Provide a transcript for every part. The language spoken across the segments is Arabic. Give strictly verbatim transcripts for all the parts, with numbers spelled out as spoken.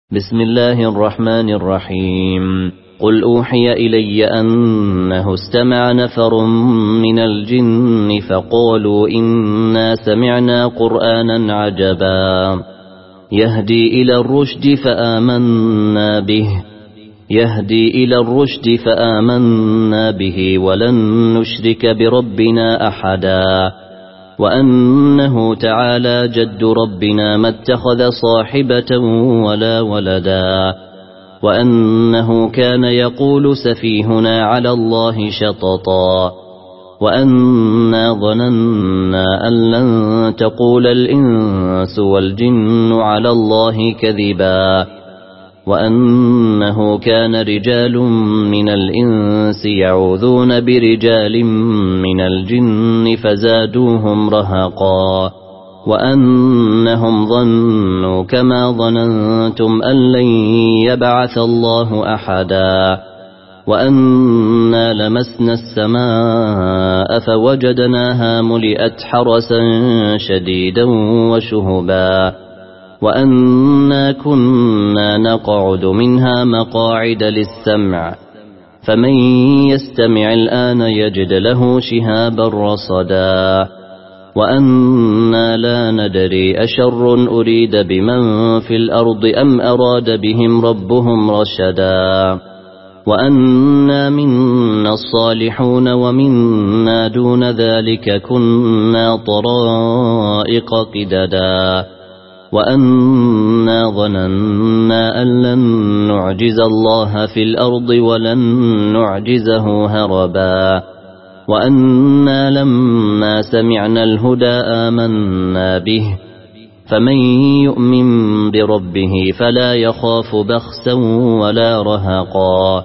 بسم الله الرحمن الرحيم. قل أوحي إلي أنه استمع نفر من الجن فقالوا إنا سمعنا قرآنا عجبا يهدي إلى الرشد فآمنا به يهدي إلى الرشد فآمنا به ولن نشرك بربنا أحدا وأنه تعالى جد ربنا ما اتخذ صاحبة ولا ولدا وأنه كان يقول سفيهنا على الله شططا وأنا ظننا أن لن تقول الإنس والجن على الله كذبا وأنه كان رجال من الإنس يعوذون برجال من الجن فزادوهم رهقا وأنهم ظنوا كما ظننتم أن لن يبعث الله أحدا وأنا لمسنا السماء فوجدناها ملئت حرسا شديدا وشهبا وأنا كنا نقعد منها مقاعد للسمع فمن يستمع الآن يجد له شهابا رصدا وأنا لا ندري أشر أريد بمن في الأرض أم أراد بهم ربهم رشدا وأنا منا الصالحون ومنا دون ذلك كنا طرائق قددا وأنا ظننا أن لن نعجز الله في الأرض ولن نعجزه هربا وأنا لما سمعنا الهدى آمنا به فمن يؤمن بربه فلا يخاف بخسا ولا رهقا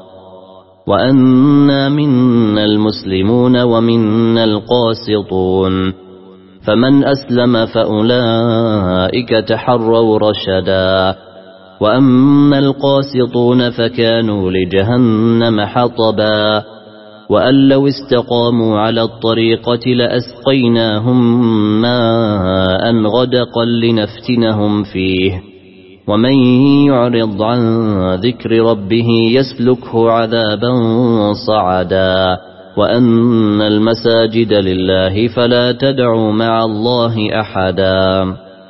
وأنا منا المسلمون ومنا القاسطون فمن أسلم فأولئك تحروا رشدا وأما القاسطون فكانوا لجهنم حطبا وأن لو استقاموا على الطريقة لأسقيناهم ماء غدقا لنفتنهم فيه ومن يعرض عن ذكر ربه يسلكه عذابا صعدا وأن المساجد لله فلا تدعوا مع الله أحدا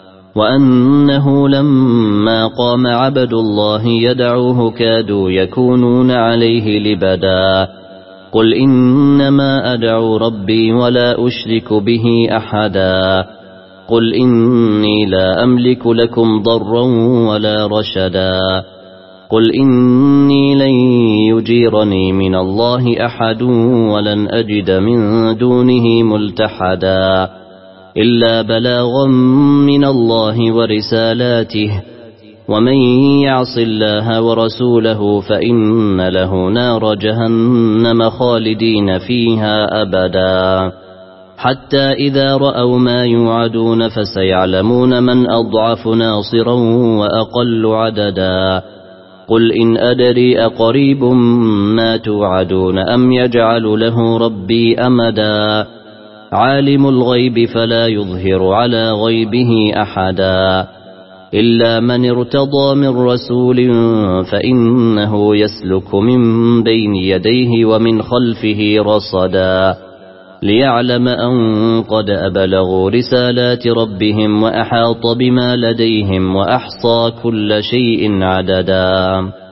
وأنه لما قام عبد الله يدعوه كادوا يكونون عليه لبدا قل إنما أدعو ربي ولا أشرك به أحدا قل إني لا أملك لكم ضرا ولا رشدا قل إني لن يجيرني من الله أحد ولن أجد من دونه ملتحدا إلا بلاغا من الله ورسالاته ومن يعص الله ورسوله فإن له نار جهنم خالدين فيها أبدا حتى إذا رأوا ما يوعدون فسيعلمون من أضعف ناصرا وأقل عددا قل إن أدري أقريب ما توعدون أم يجعل له ربي أمدا عالم الغيب فلا يظهر على غيبه أحدا إلا من ارتضى من رسول فإنه يسلك من بين يديه ومن خلفه رصدا ليعلم أن قد أبلغوا رسالات ربهم وأحاط بما لديهم وأحصى كل شيء عددا.